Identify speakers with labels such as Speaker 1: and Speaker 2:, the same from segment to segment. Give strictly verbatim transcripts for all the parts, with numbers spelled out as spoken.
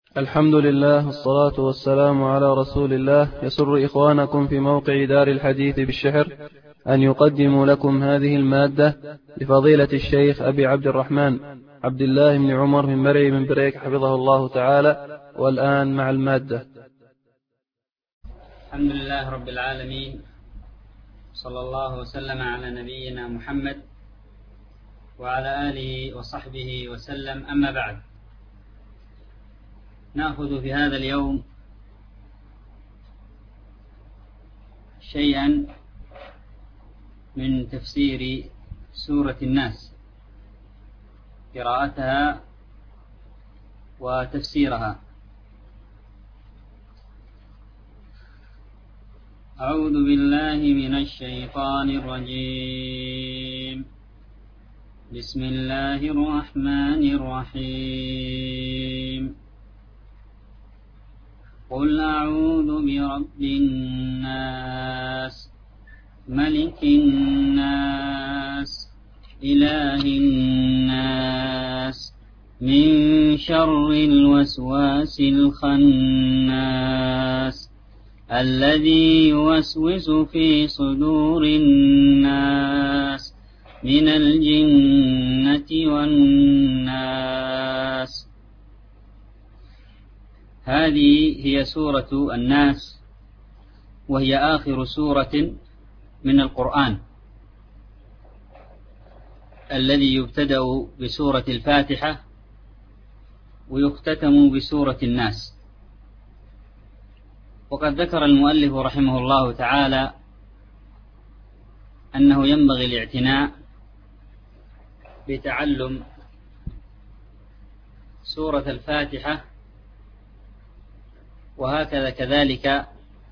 Speaker 1: الحمد لله والصلاة والسلام على رسول الله. يسر إخوانكم في موقع دار الحديث بالشحر أن يقدموا لكم هذه المادة لفضيلة الشيخ أبي عبد الرحمن عبد الله بن عمر من مرعي من بريك حفظه الله تعالى. والآن مع المادة.
Speaker 2: الحمد لله رب العالمين، صلى الله وسلم على نبينا محمد وعلى آله وصحبه وسلم. أما بعد، نأخذ في هذا اليوم شيئا من تفسير سورة الناس، قراءتها وتفسيرها. أعوذ بالله من الشيطان الرجيم. بسم الله الرحمن الرحيم. قل أعوذ برب الناس، ملك الناس، إله الناس، من شر الوسواس الخناس، الذي يوسوس في صدور الناس من الجنة والناس. هذه هي سورة الناس، وهي آخر سورة من القرآن، الذي يبتدأ بسورة الفاتحة ويختتم بسورة الناس. وقد ذكر المؤلف رحمه الله تعالى أنه ينبغي الاعتناء بتعلم سورة الفاتحة، وهكذا كذلك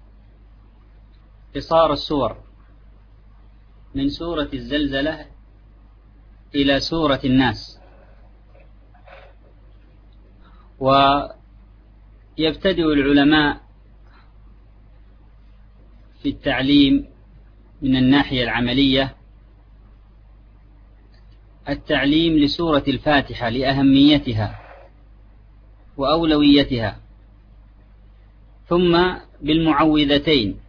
Speaker 2: قصار السور من سورة الزلزلة إلى سورة الناس. ويبتدئ العلماء في التعليم من الناحية العملية التعليم لسورة الفاتحة لأهميتها وأولويتها، ثم بالمعوذتين،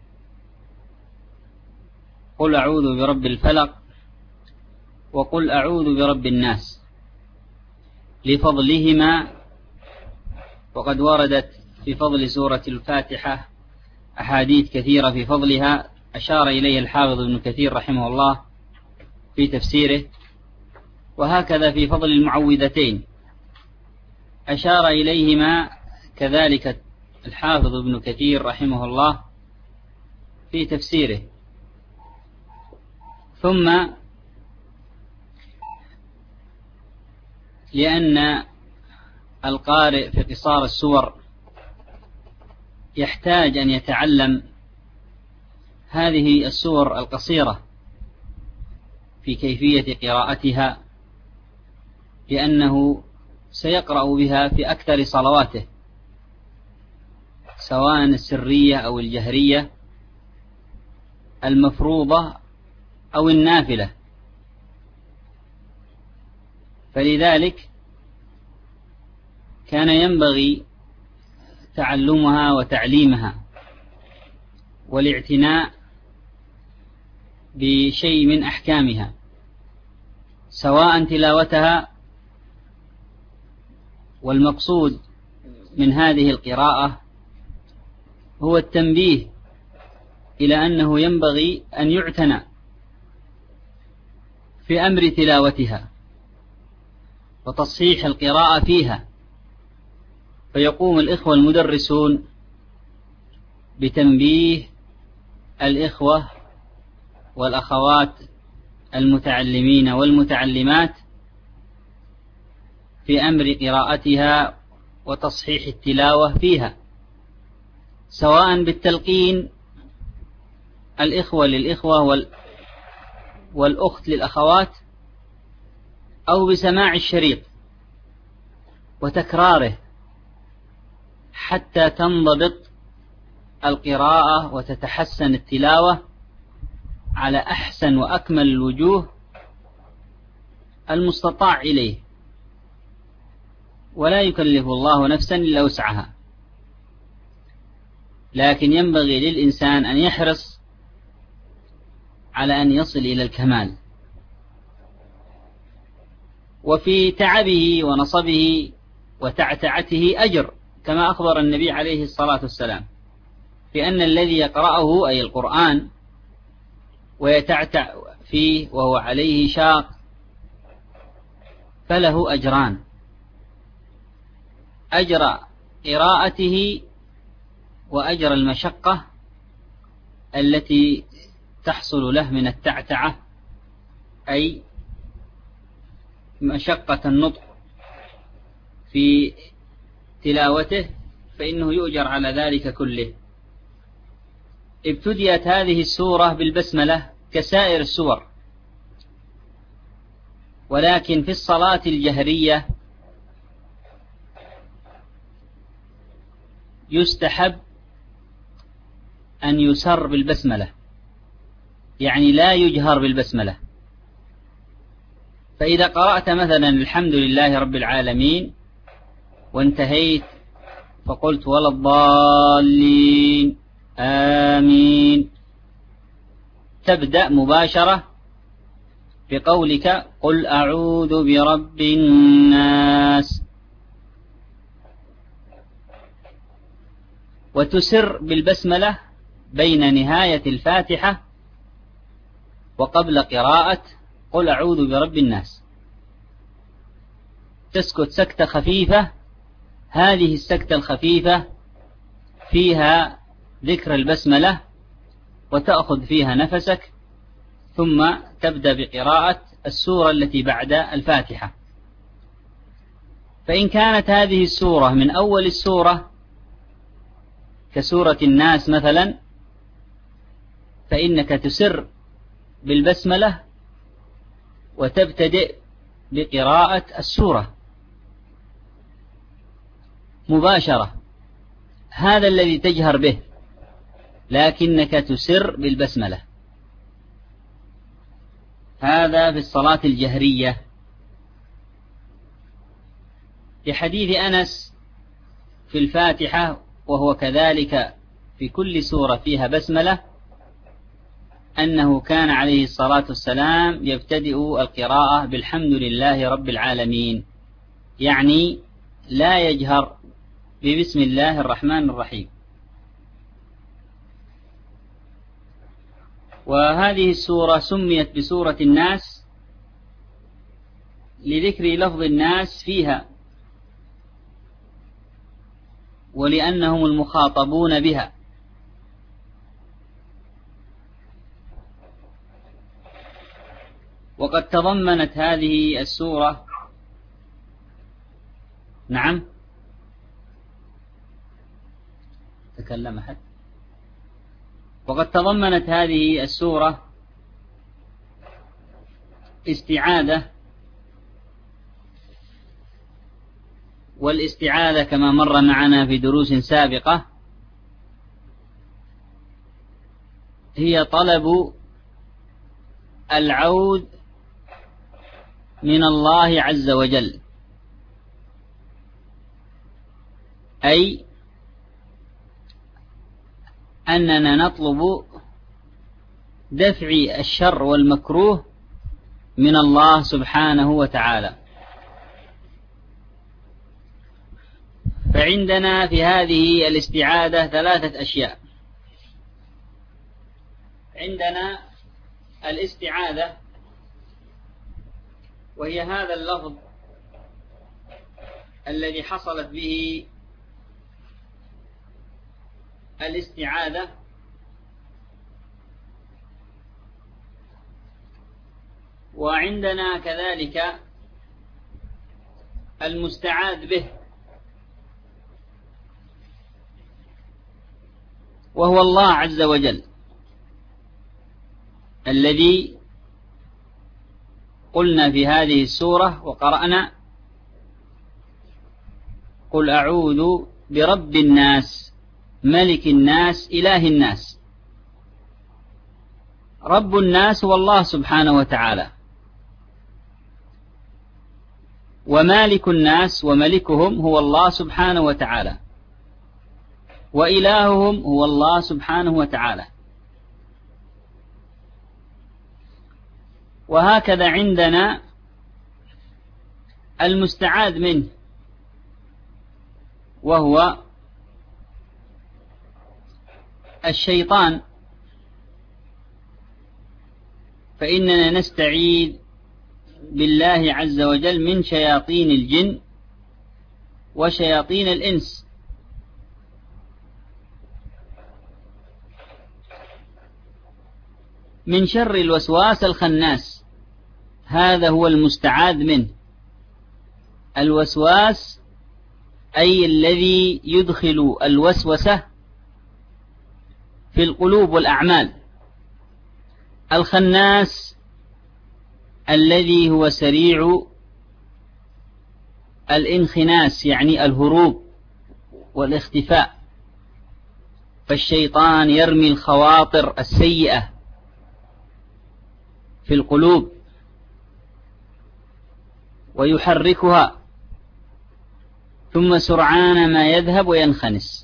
Speaker 2: قل أعوذ برب الفلق وقل أعوذ برب الناس، لفضلهما. وقد وردت في فضل سورة الفاتحة أحاديث كثيرة في فضلها، أشار إليه الحافظ ابن كثير رحمه الله في تفسيره، وهكذا في فضل المعوذتين أشار إليهما كذلك الحافظ ابن كثير رحمه الله في تفسيره. ثم لأن القارئ في قصار السور يحتاج أن يتعلم هذه السور القصيرة في كيفية قراءتها، لأنه سيقرأ بها في أكثر صلواته، سواء السرية أو الجهرية، المفروضة أو النافلة. فلذلك كان ينبغي تعلمها وتعليمها والاعتناء بشيء من أحكامها، سواء تلاوتها. والمقصود من هذه القراءة هو التنبيه إلى أنه ينبغي أن يعتنى في أمر تلاوتها وتصحيح القراءة فيها، فيقوم الإخوة المدرسون بتنبيه الإخوة والأخوات المتعلمين والمتعلمات في أمر قراءتها وتصحيح التلاوة فيها، سواء بالتلقين الإخوة للإخوة والأخت للأخوات، أو بسماع الشريط وتكراره حتى تنضبط القراءة وتتحسن التلاوة على أحسن وأكمل الوجوه المستطاع إليه. ولا يكلف الله نفسا إلا وسعها، لكن ينبغي للإنسان أن يحرص على أن يصل إلى الكمال. وفي تعبه ونصبه وتعتعته أجر، كما أخبر النبي عليه الصلاة والسلام بأن الذي يقرأه أي القرآن ويتعتع فيه وهو عليه شاق فله أجران: أجر قراءته وأجر المشقة التي تحصل له من التعتعة، أي مشقة النطق في تلاوته، فإنه يؤجر على ذلك كله. ابتديت هذه السورة بالبسملة كسائر السور، ولكن في الصلاة الجهرية يستحب أن يسر بالبسملة، يعني لا يجهر بالبسملة. فإذا قرأت مثلا الحمد لله رب العالمين وانتهيت فقلت ولا الضالين آمين، تبدأ مباشرة بقولك قل أعوذ برب الناس، وتسر بالبسملة بين نهاية الفاتحة وقبل قراءة قل أعوذ برب الناس، تسكت سكتة خفيفة. هذه السكتة الخفيفة فيها ذكر البسملة وتأخذ فيها نفسك، ثم تبدأ بقراءة السورة التي بعد الفاتحة. فإن كانت هذه السورة من أول السورة كسورة الناس مثلا، فإنك تسر بالبسملة وتبتدئ بقراءة السورة مباشرة، هذا الذي تجهر به، لكنك تسر بالبسملة. هذا في الصلاة الجهرية. لحديث أنس في الفاتحة، وهو كذلك في كل سورة فيها بسملة، أنه كان عليه الصلاة والسلام يبتدئ القراءة بالحمد لله رب العالمين، يعني لا يجهر ببسم الله الرحمن الرحيم. وهذه السورة سميت بسورة الناس لذكر لفظ الناس فيها، ولأنهم المخاطبون بها. وقد تضمنت هذه السورة نعم تكلم أحد وقد تضمنت هذه السورة استعاذة، والاستعاذة كما مر معنا في دروس سابقة هي طلب العود من الله عز وجل، أي أننا نطلب دفع الشر والمكروه من الله سبحانه وتعالى. فعندنا في هذه الاستعاذة ثلاثة أشياء. عندنا الاستعاذة، وهي هذا اللفظ الذي حصلت به الاستعاذة، وعندنا كذلك المستعاذ به، وهو الله عز وجل الذي قلنا في هذه السورة وقرأنا قل أعوذ برب الناس ملك الناس إله الناس. رب الناس هو الله سبحانه وتعالى، ومالك الناس وملكهم هو الله سبحانه وتعالى، وإلههم هو الله سبحانه وتعالى. وهكذا عندنا المستعاذ منه، وهو الشيطان، فإننا نستعيذ بالله عز وجل من شياطين الجن وشياطين الإنس. من شر الوسواس الخناس، هذا هو المستعاذ منه. الوسواس أي الذي يدخل الوسوسة في القلوب والأعمال. الخناس الذي هو سريع الانخناس، يعني الهروب والاختفاء. فالشيطان يرمي الخواطر السيئة في القلوب ويحركها، ثم سرعان ما يذهب وينخنس.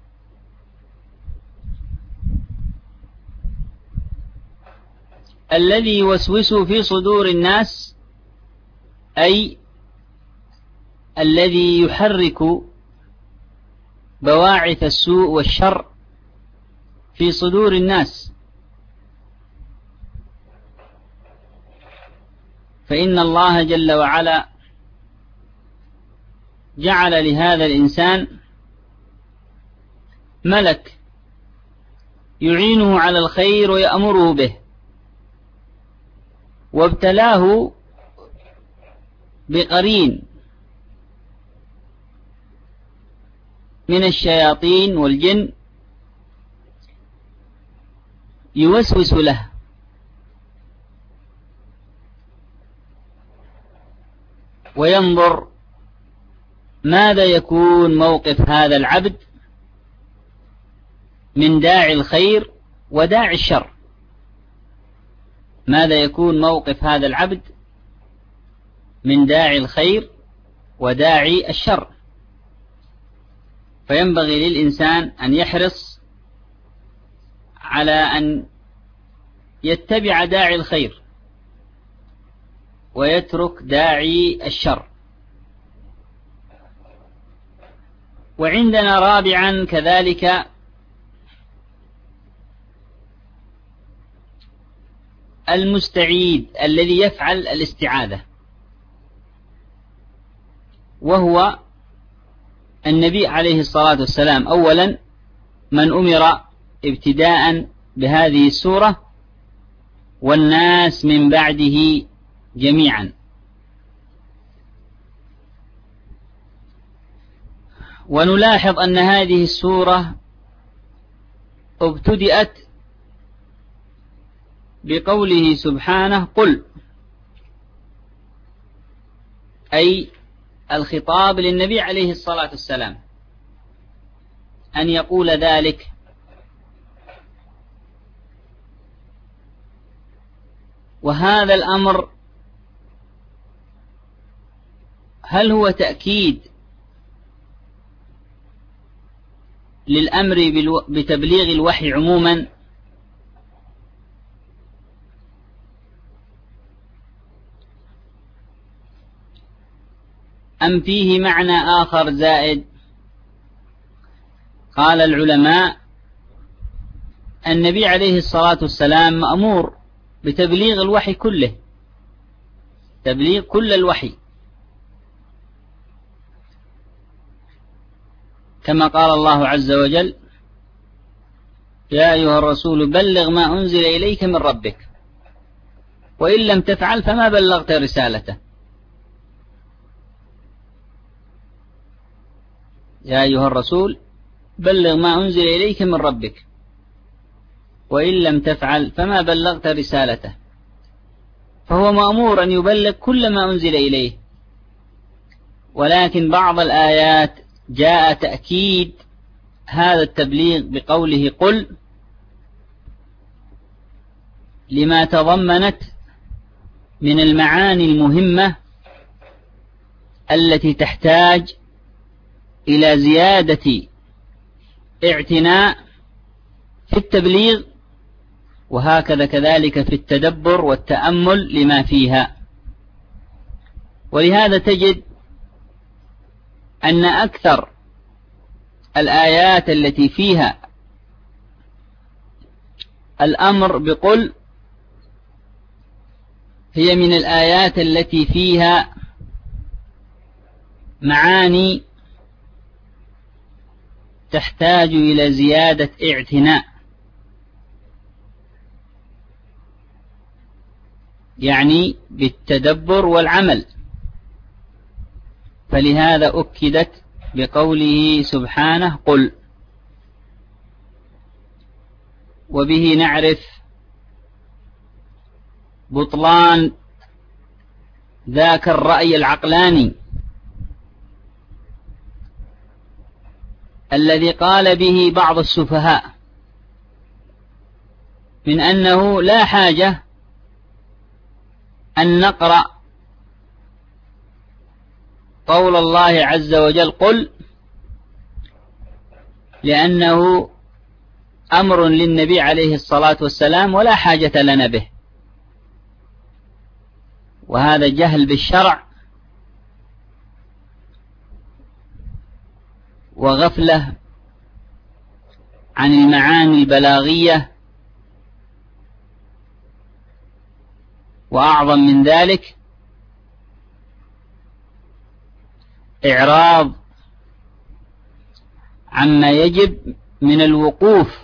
Speaker 2: الذي يوسوس في صدور الناس أي الذي يحرك بواعث السوء والشر في صدور الناس. فإن الله جل وعلا جعل لهذا الإنسان ملك يعينه على الخير ويأمره به، وابتلاه بقرين من الشياطين والجن يوسوس له، وينظر ماذا يكون موقف هذا العبد من داعي الخير وداعي الشر. ماذا يكون موقف هذا العبد من داعي الخير وداعي الشر. فينبغي للإنسان أن يحرص على أن يتبع داعي الخير ويترك داعي الشر. وعندنا رابعا كذلك المستعيذ الذي يفعل الاستعاذة، وهو النبي عليه الصلاة والسلام أولا من أمر ابتداء بهذه السورة، والناس من بعده جميعا. ونلاحظ أن هذه السورة ابتدأت بقوله سبحانه قل، أي الخطاب للنبي عليه الصلاة والسلام أن يقول ذلك. وهذا الأمر هل هو تأكيد للأمر بتبليغ الوحي عموما، أم فيه معنى آخر زائد؟ قال العلماء النبي عليه الصلاة والسلام مأمور بتبليغ الوحي كله، تبليغ كل الوحي، كما قال الله عز وجل يا أيها الرسول بلغ ما أنزل إليك من ربك وإن لم تفعل فما بلغت رسالته. يا أيها الرسول بلغ ما أنزل إليك من ربك وإن لم تفعل فما بلغت رسالته. فهو مأمور أن يبلغ كل ما أنزل إليه، ولكن بعض الآيات جاء تأكيد هذا التبليغ بقوله قل لما تضمنت من المعاني المهمة التي تحتاج إلى زيادة اعتناء في التبليغ، وهكذا كذلك في التدبر والتأمل لما فيها. ولهذا تجد أن أكثر الآيات التي فيها الأمر بقل هي من الآيات التي فيها معاني تحتاج إلى زيادة اعتناء، يعني بالتدبر والعمل. فلهذا أكدت بقوله سبحانه قل. وبه نعرف بطلان ذاك الرأي العقلاني الذي قال به بعض السفهاء من أنه لا حاجة أن نقرأ قول الله عز وجل قل، لأنه أمر للنبي عليه الصلاة والسلام ولا حاجة لنا به، وهذا جهل بالشرع وغفلة عن المعاني البلاغية، وأعظم من ذلك إعراض عما يجب من الوقوف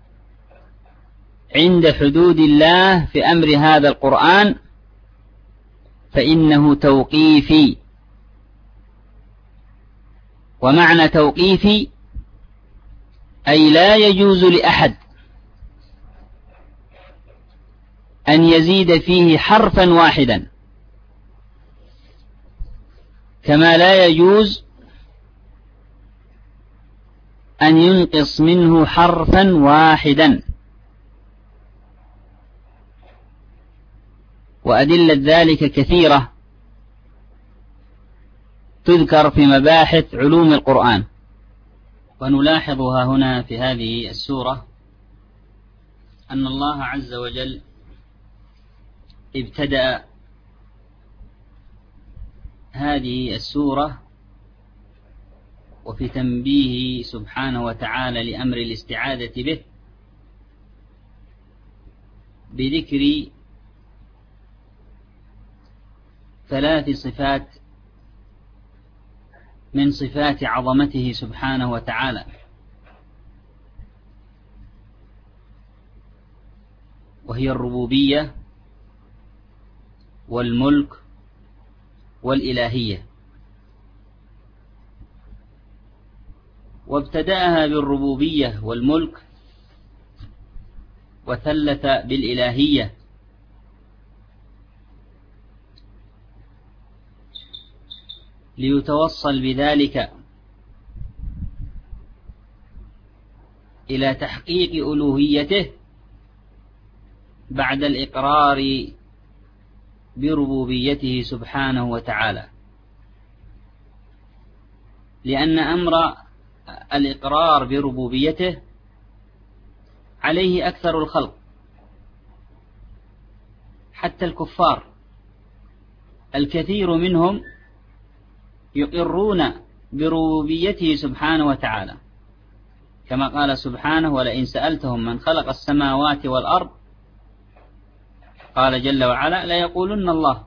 Speaker 2: عند حدود الله في أمر هذا القرآن، فإنه توقيفي. ومعنى توقيفي أي لا يجوز لأحد أن يزيد فيه حرفا واحدا، كما لا يجوز أن ينقص منه حرفا واحدا. وأدلة ذلك كثيرة تذكر في مباحث علوم القرآن. ونلاحظها هنا في هذه السورة أن الله عز وجل ابتدأ هذه السورة وفي تنبيه سبحانه وتعالى لأمر الاستعاذة به بذكر ثلاث صفات من صفات عظمته سبحانه وتعالى، وهي الربوبية والملك والإلهية. وابتدأها بالربوبية والملك وثلث بالإلهية، ليتوصل بذلك إلى تحقيق ألوهيته بعد الإقرار بربوبيته سبحانه وتعالى، لأن أمر الإقرار بربوبيته عليه أكثر الخلق، حتى الكفار الكثير منهم يقرون بربوبيته سبحانه وتعالى، كما قال سبحانه ولئن سألتهم من خلق السماوات والأرض قال جل وعلا ليقولن الله.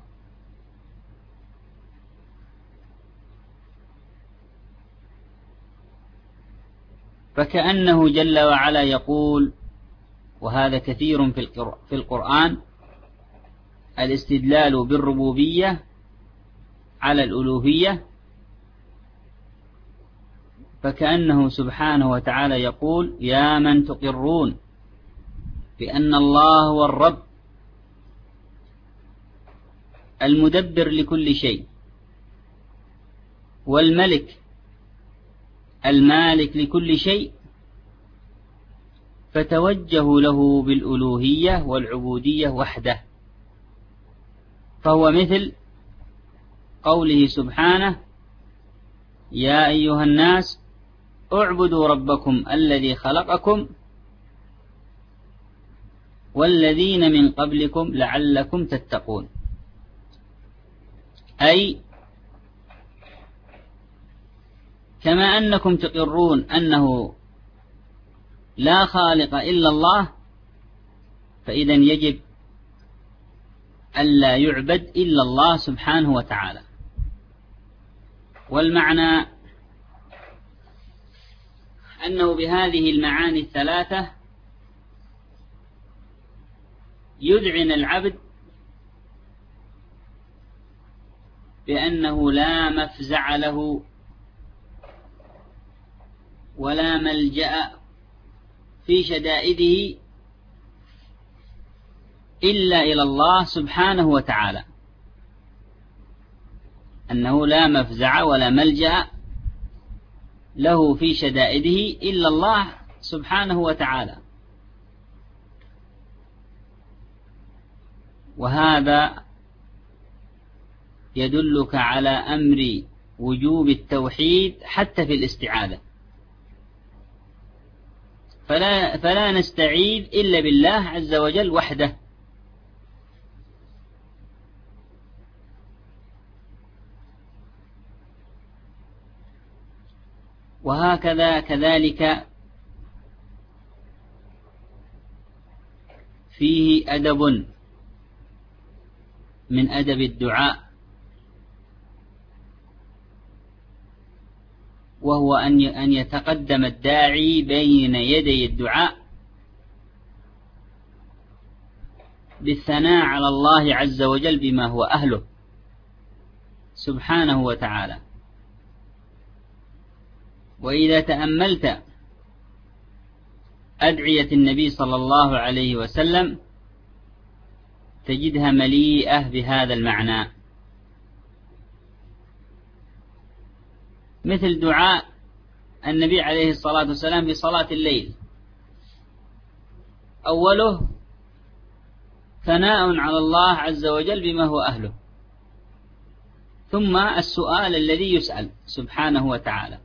Speaker 2: فكأنه جل وعلا يقول، وهذا كثير في القرآن، الاستدلال بالربوبية على الألوهية، فكأنه سبحانه وتعالى يقول يا من تقرون بأن الله هو الرب المدبر لكل شيء، والملك المالك لكل شيء، فتوجهوا له بالألوهية والعبودية وحده. فهو مثل قوله سبحانه يا أيها الناس اعبدوا ربكم الذي خلقكم والذين من قبلكم لعلكم تتقون. أي كما أنكم تقرون أنه لا خالق إلا الله، فإذا يجب ألا يعبد إلا الله سبحانه وتعالى. والمعنى أنه بهذه المعاني الثلاثة يذعن العبد بأنه لا مفزع له ولا ملجأ في شدائده إلا إلى الله سبحانه وتعالى، أنه لا مفزع ولا ملجأ له في شدائده إلا الله سبحانه وتعالى. وهذا يدلك على أمر وجوب التوحيد حتى في الاستعاذة، فلا, فلا نستعيذ إلا بالله عز وجل وحده. وهكذا كذلك فيه أدب من أدب الدعاء، وهو أن يتقدم الداعي بين يدي الدعاء بالثناء على الله عز وجل بما هو أهله سبحانه وتعالى. وإذا تأملت أدعية النبي صلى الله عليه وسلم تجدها مليئة بهذا المعنى، مثل دعاء النبي عليه الصلاة والسلام في صلاة الليل، أوله ثناء على الله عز وجل بما هو أهله، ثم السؤال الذي يسأل سبحانه وتعالى.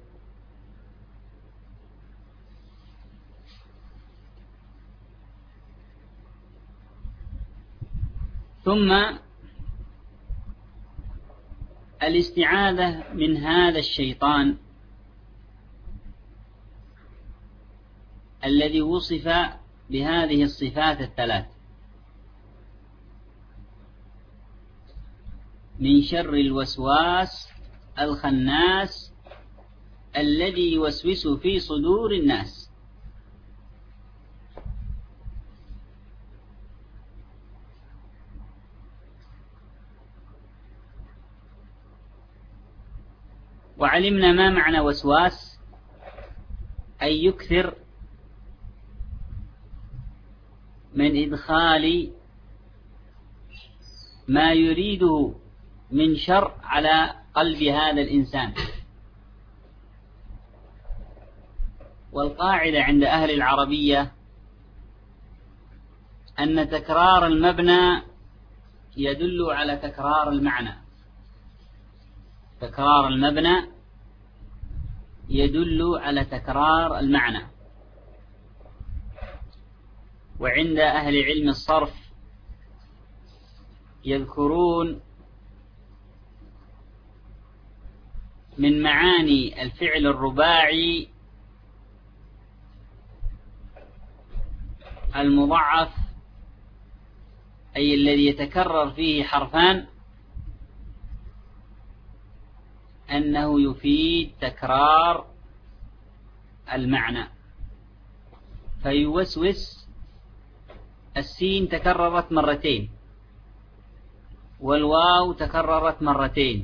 Speaker 2: ثم الاستعاذة من هذا الشيطان الذي وصف بهذه الصفات الثلاث، من شر الوسواس الخناس الذي يوسوس في صدور الناس. وعلمنا ما معنى وسواس، أي يكثر من إدخال ما يريده من شر على قلب هذا الإنسان. والقاعدة عند أهل العربية أن تكرار المبنى يدل على تكرار المعنى، تكرار المبنى يدل على تكرار المعنى. وعند أهل علم الصرف يذكرون من معاني الفعل الرباعي المضاعف، أي الذي يتكرر فيه حرفان، أنه يفيد تكرار المعنى. فيوسوس، السين تكررت مرتين والواو تكررت مرتين،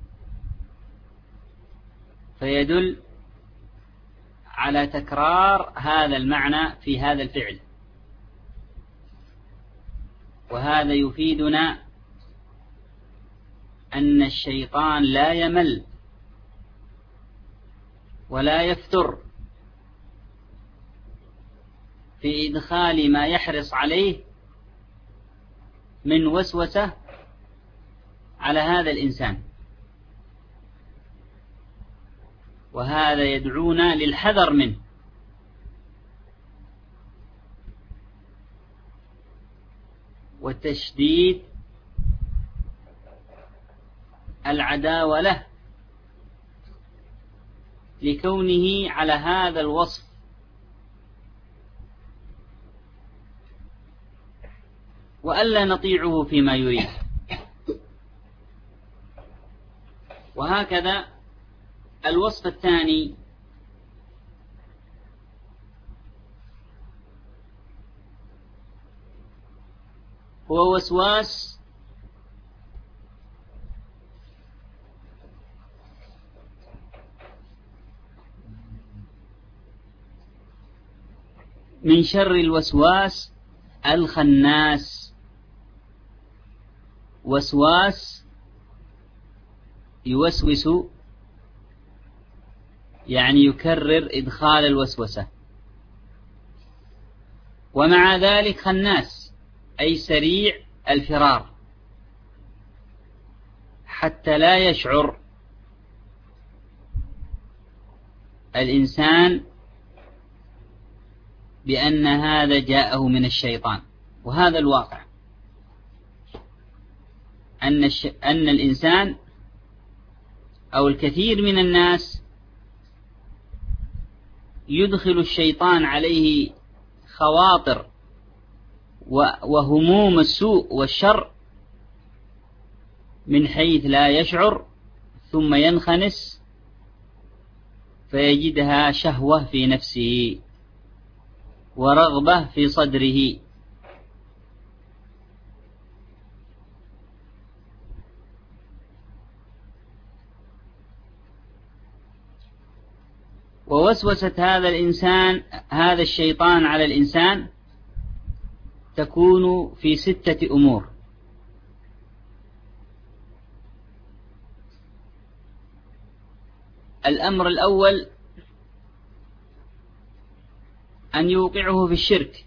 Speaker 2: فيدل على تكرار هذا المعنى في هذا الفعل. وهذا يفيدنا أن الشيطان لا يمل ولا يفتر في إدخال ما يحرص عليه من وسوسة على هذا الإنسان. وهذا يدعونا للحذر منه. وتشديد العداوة له لكونه على هذا الوصف، وألا نطيعه فيما يريد. وهكذا الوصف الثاني هو وسواس من شر الوسواس الخناس. وسواس يوسوس يعني يكرر إدخال الوسوسة، ومع ذلك خناس أي سريع الفرار حتى لا يشعر الإنسان بأن هذا جاءه من الشيطان. وهذا الواقع، أن, الش... أن الإنسان أو الكثير من الناس يدخل الشيطان عليه خواطر وهموم السوء والشر من حيث لا يشعر، ثم ينخنس فيجدها شهوة في نفسه ورغبة في صدره. ووسوسة هذا الإنسان هذا الشيطان على الإنسان تكون في ستة أمور. الأمر الأول أن يوقعه في الشرك،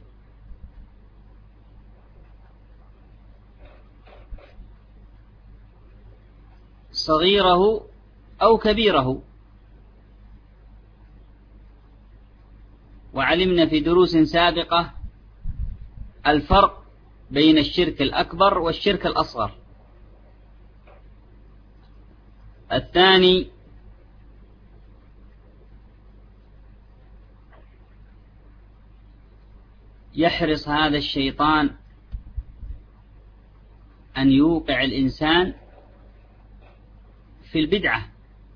Speaker 2: صغيره أو كبيره. وعلمنا في دروس سابقة الفرق بين الشرك الأكبر والشرك الأصغر. الثاني يحرص هذا الشيطان أن يوقع الإنسان في البدعة،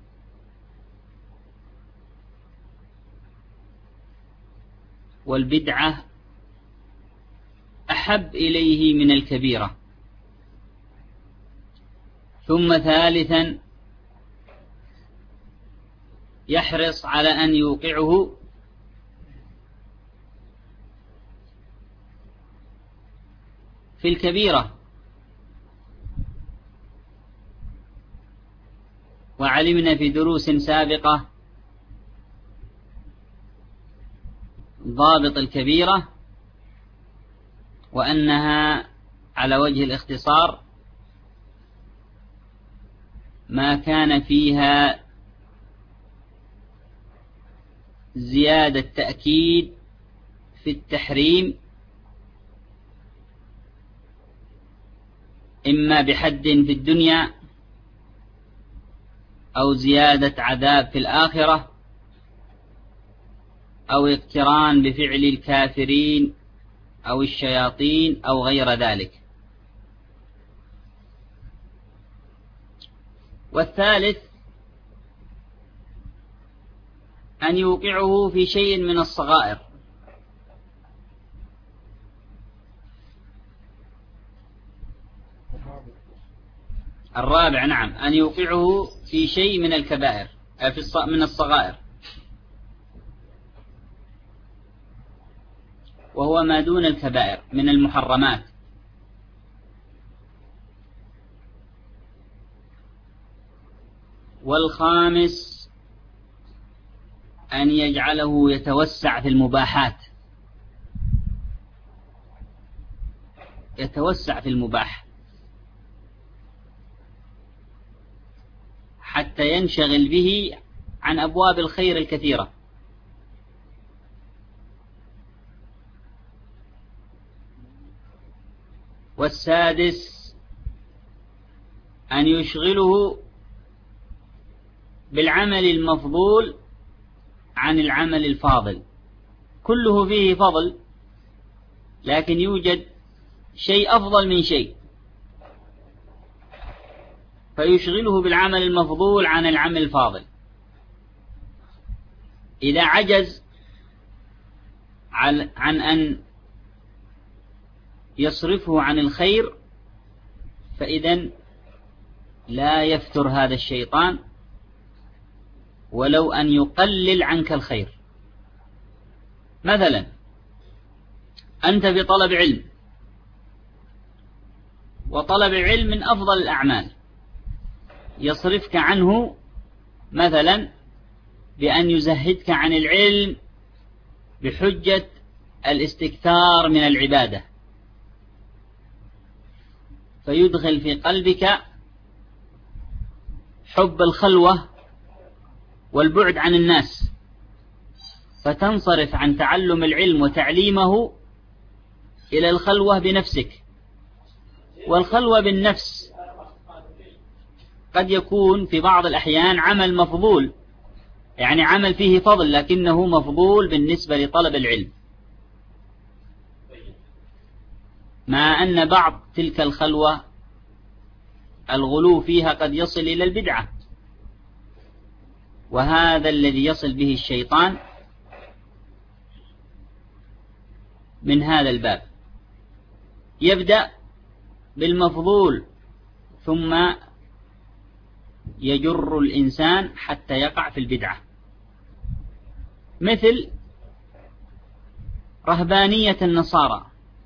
Speaker 2: والبدعة أحب إليه من الكبيرة. ثم ثالثا يحرص على أن يوقعه في الكبيرة. وعلمنا في دروس سابقة ضابط الكبيرة، وأنها على وجه الاختصار ما كان فيها زيادة تأكيد في التحريم، إما بحد في الدنيا أو زيادة عذاب في الآخرة أو اقتران بفعل الكافرين أو الشياطين أو غير ذلك. والثالث أن يوقعه في شيء من الصغائر. الرابع نعم أن يوقعه في شيء من الكبائر في من الصغائر، وهو ما دون الكبائر من المحرمات. والخامس أن يجعله يتوسع في المباحات، يتوسع في المباح حتى ينشغل به عن أبواب الخير الكثيرة. والسادس أن يشغله بالعمل المفضول عن العمل الفاضل. كله فيه فضل، لكن يوجد شيء أفضل من شيء، فيشغله بالعمل المفضول عن العمل الفاضل. إذا عجز عن أن يصرفه عن الخير فإذن لا يفتر هذا الشيطان ولو أن يقلل عنك الخير. مثلا أنت في طلب علم، وطلب العلم من أفضل الأعمال، يصرفك عنه مثلا بأن يزهدك عن العلم بحجة الاستكثار من العبادة، فيدخل في قلبك حب الخلوة والبعد عن الناس، فتنصرف عن تعلم العلم وتعليمه إلى الخلوة بنفسك. والخلوة بالنفس قد يكون في بعض الأحيان عمل مفضول، يعني عمل فيه فضل لكنه مفضول بالنسبة لطلب العلم، مع أن بعض تلك الخلوة الغلو فيها قد يصل إلى البدعة، وهذا الذي يصل به الشيطان من هذا الباب. يبدأ بالمفضول ثم يجر الإنسان حتى يقع في البدعة، مثل رهبانية النصارى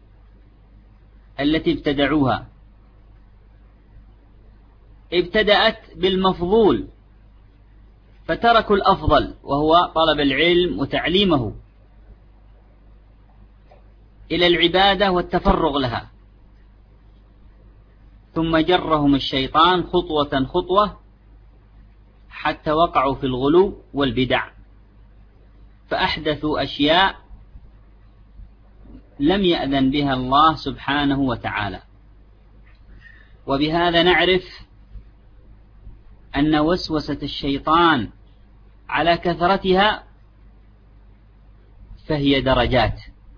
Speaker 2: التي ابتدعوها. ابتدأت بالمفضول فتركوا الأفضل وهو طلب العلم وتعليمه إلى العبادة والتفرغ لها، ثم جرهم الشيطان خطوة خطوة حتى وقعوا في الغلو والبدع، فأحدثوا أشياء لم يأذن بها الله سبحانه وتعالى. وبهذا نعرف أن وسوسة الشيطان على كثرتها فهي درجات،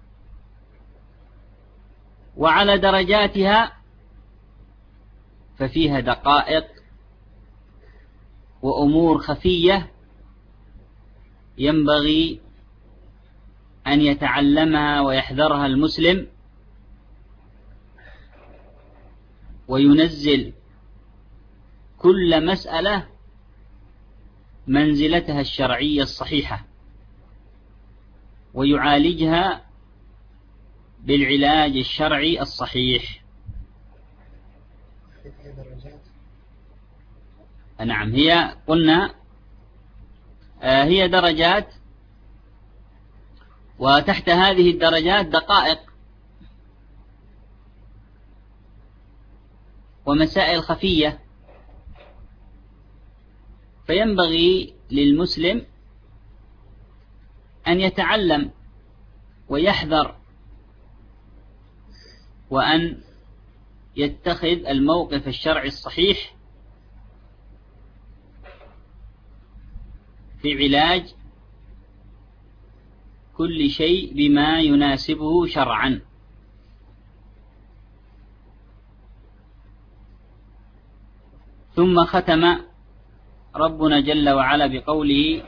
Speaker 2: وعلى درجاتها ففيها دقائق وأمور خفية ينبغي أن يتعلمها ويحذرها المسلم، وينزل كل مسألة منزلتها الشرعية الصحيحة، ويعالجها بالعلاج الشرعي الصحيح. نعم، هي قلنا آه هي درجات، وتحت هذه الدرجات دقائق ومسائل خفية، فينبغي للمسلم أن يتعلم ويحذر، وأن يتخذ الموقف الشرعي الصحيح في علاج كل شيء بما يناسبه شرعا. ثم ختم ربنا جل وعلا بقوله: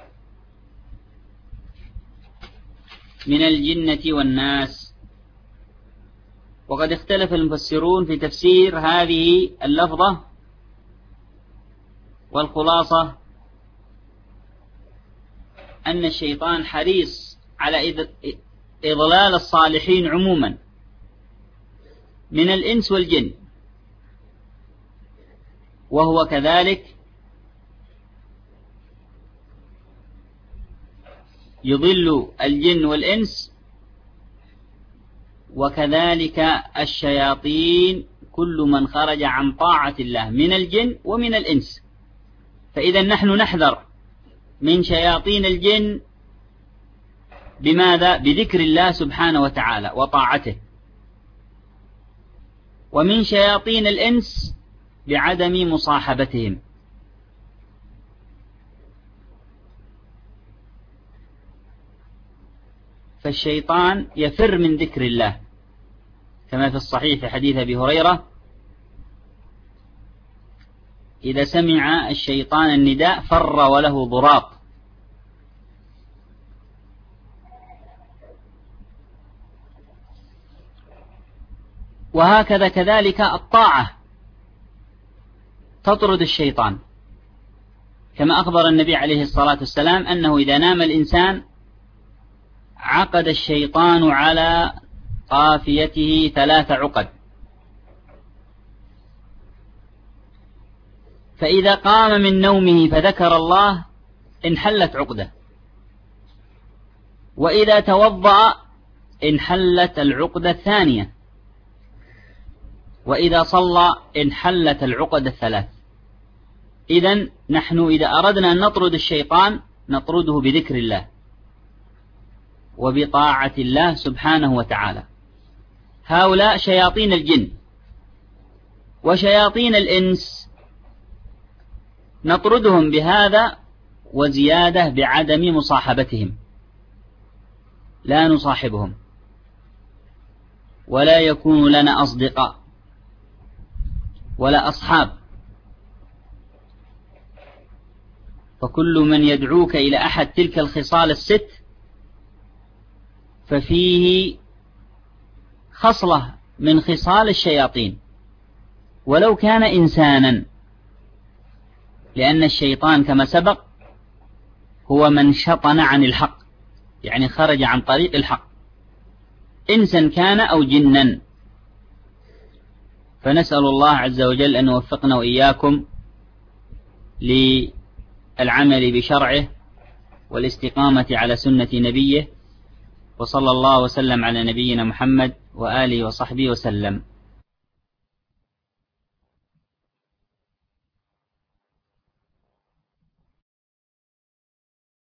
Speaker 2: من الجنة والناس. وقد اختلف المفسرون في تفسير هذه اللفظة، والخلاصة أن الشيطان حريص على إضلال الصالحين عموما من الإنس والجن، وهو كذلك يضل الجن والإنس، وكذلك الشياطين كل من خرج عن طاعة الله من الجن ومن الإنس. فإذا نحن نحذر من شياطين الجن بماذا؟ بذكر الله سبحانه وتعالى وطاعته، ومن شياطين الإنس بعدم مصاحبتهم. فالشيطان يفر من ذكر الله كما في الصحيح في حديث أبي هريرة: إذا سمع الشيطان النداء فر وله ضراط. وهكذا كذلك الطاعة تطرد الشيطان، كما أخبر النبي عليه الصلاة والسلام أنه إذا نام الإنسان عقد الشيطان على قافيته ثلاث عقد، فإذا قام من نومه فذكر الله انحلت عقده، وإذا توضأ انحلت العقدة الثانية، وإذا صلى انحلت العقد الثلاث. إذن نحن إذا أردنا أن نطرد الشيطان نطرده بذكر الله وبطاعة الله سبحانه وتعالى. هؤلاء شياطين الجن. وشياطين الإنس نطردهم بهذا وزيادة بعدم مصاحبتهم، لا نصاحبهم ولا يكون لنا أصدقاء ولا أصحاب. فكل من يدعوك إلى أحد تلك الخصال الست ففيه خصلة من خصال الشياطين ولو كان إنسانا، لأن الشيطان كما سبق هو من شطن عن الحق، يعني خرج عن طريق الحق، إنسا كان أو جنا. فنسأل الله عز وجل أن يوفقنا وإياكم للعمل بشرعه والاستقامة على سنة نبيه، وصلى الله وسلم على نبينا محمد وآله وصحبه وسلم.